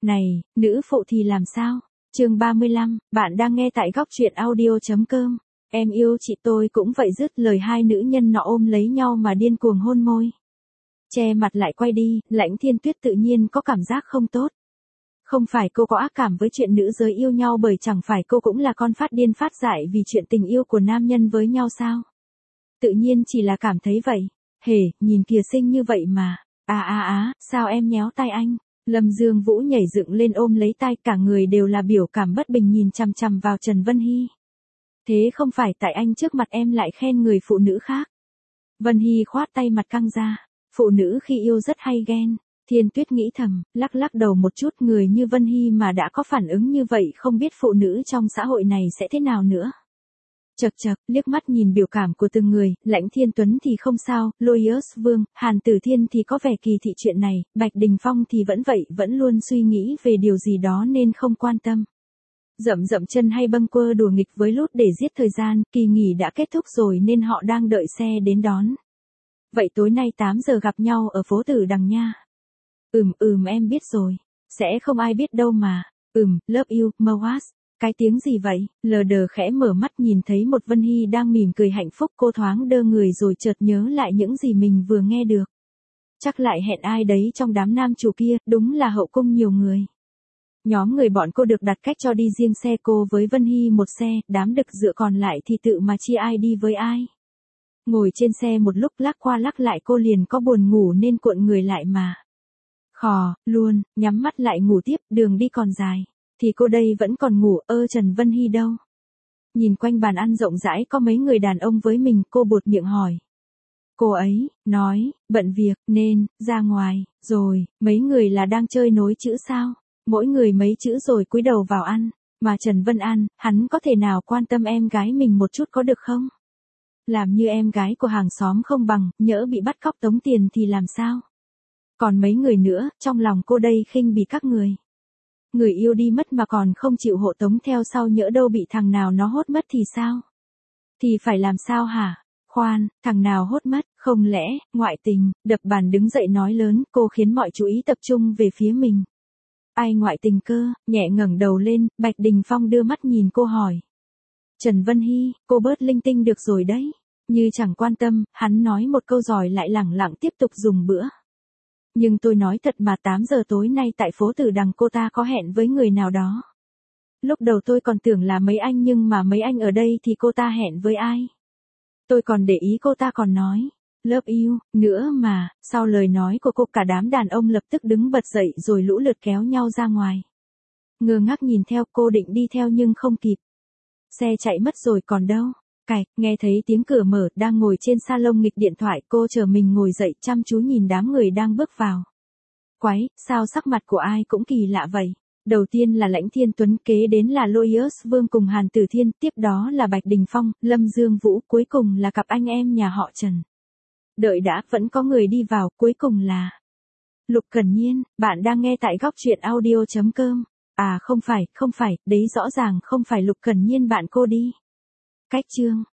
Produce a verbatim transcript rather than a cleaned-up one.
Này, nữ phụ thì làm sao? Chương ba mươi lăm, bạn đang nghe tại góc truyện audio chấm com. Em yêu chị tôi cũng vậy, dứt lời hai nữ nhân nọ ôm lấy nhau mà điên cuồng hôn môi. Che mặt lại quay đi, Lãnh Thiên Tuyết tự nhiên có cảm giác không tốt. Không phải cô có ác cảm với chuyện nữ giới yêu nhau, bởi chẳng phải cô cũng là con phát điên phát dại vì chuyện tình yêu của nam nhân với nhau sao? Tự nhiên chỉ là cảm thấy vậy. Hề, nhìn kìa xinh như vậy mà. À à à, sao em nhéo tay anh? Lâm Dương Vũ nhảy dựng lên ôm lấy tay, cả người đều là biểu cảm bất bình nhìn chằm chằm vào Trần Vân Hy. Thế không phải tại anh trước mặt em lại khen người phụ nữ khác. Vân Hy khoát tay mặt căng ra. Phụ nữ khi yêu rất hay ghen. Thiên Tuyết nghĩ thầm, lắc lắc đầu một chút, người như Vân Hy mà đã có phản ứng như vậy, không biết phụ nữ trong xã hội này sẽ thế nào nữa. Chật chật, liếc mắt nhìn biểu cảm của từng người, Lãnh Thiên Tuấn thì không sao, Loius Vương, Hàn Tử Thiên thì có vẻ kỳ thị chuyện này, Bạch Đình Phong thì vẫn vậy, vẫn luôn suy nghĩ về điều gì đó nên không quan tâm. Dậm dậm chân hay bâng quơ đùa nghịch với Lút để giết thời gian, kỳ nghỉ đã kết thúc rồi nên họ đang đợi xe đến đón. Vậy tối nay tám giờ gặp nhau ở phố Tử Đằng nha. Ừm ừm em biết rồi. Sẽ không ai biết đâu mà. Ừm, love you, Moas. Cái tiếng gì vậy? Lờ đờ khẽ mở mắt nhìn thấy một Vân Hy đang mỉm cười hạnh phúc, cô thoáng đơ người rồi chợt nhớ lại những gì mình vừa nghe được. Chắc lại hẹn ai đấy trong đám nam chủ kia, đúng là hậu cung nhiều người. Nhóm người bọn cô được đặt cách cho đi riêng xe, cô với Vân Hy một xe, đám đực dựa còn lại thì tự mà chia ai đi với ai. Ngồi trên xe một lúc lắc qua lắc lại cô liền có buồn ngủ nên cuộn người lại mà. Khò, luôn, nhắm mắt lại ngủ tiếp, đường đi còn dài. Thì cô đây vẫn còn ngủ, ơ Trần Vân Hy đâu? Nhìn quanh bàn ăn rộng rãi có mấy người đàn ông với mình, cô buột miệng hỏi. Cô ấy, nói, bận việc, nên, ra ngoài, rồi, mấy người là đang chơi nối chữ sao? Mỗi người mấy chữ rồi cúi đầu vào ăn, mà Trần Vân An, hắn có thể nào quan tâm em gái mình một chút có được không? Làm như em gái của hàng xóm không bằng, nhỡ bị bắt cóc tống tiền thì làm sao? Còn mấy người nữa, trong lòng cô đây khinh bỉ các người. Người yêu đi mất mà còn không chịu hộ tống theo sau, nhỡ đâu bị thằng nào nó hốt mất thì sao? Thì phải làm sao hả? Khoan, thằng nào hốt mất, không lẽ, ngoại tình? Đập bàn đứng dậy nói lớn, cô khiến mọi chú ý tập trung về phía mình. Ai ngoại tình cơ? Nhẹ ngẩng đầu lên, Bạch Đình Phong đưa mắt nhìn cô hỏi. Trần Vân Hy, cô bớt linh tinh được rồi đấy. Như chẳng quan tâm, hắn nói một câu rồi lại lẳng lặng tiếp tục dùng bữa. Nhưng tôi nói thật mà, tám giờ tối nay tại phố Tử Đằng cô ta có hẹn với người nào đó. Lúc đầu tôi còn tưởng là mấy anh, nhưng mà mấy anh ở đây thì cô ta hẹn với ai? Tôi còn để ý cô ta còn nói, love you, nữa mà. Sau lời nói của cô, cả đám đàn ông lập tức đứng bật dậy rồi lũ lượt kéo nhau ra ngoài. Ngơ ngác nhìn theo, cô định đi theo nhưng không kịp. Xe chạy mất rồi còn đâu. Cạch, nghe thấy tiếng cửa mở, đang ngồi trên salon nghịch điện thoại, cô chờ mình ngồi dậy chăm chú nhìn đám người đang bước vào. Quái, sao sắc mặt của ai cũng kỳ lạ vậy? Đầu tiên là Lãnh Thiên Tuấn, kế đến là Loius Vương cùng Hàn Tử Thiên, tiếp đó là Bạch Đình Phong, Lâm Dương Vũ, cuối cùng là cặp anh em nhà họ Trần. Đợi đã, vẫn có người đi vào, cuối cùng là Lục Cẩn Nhiên. Bạn đang nghe tại góc truyện audio chấm com. À không phải, không phải, đấy rõ ràng không phải Lục Cẩn Nhiên bạn cô đi. Cách chương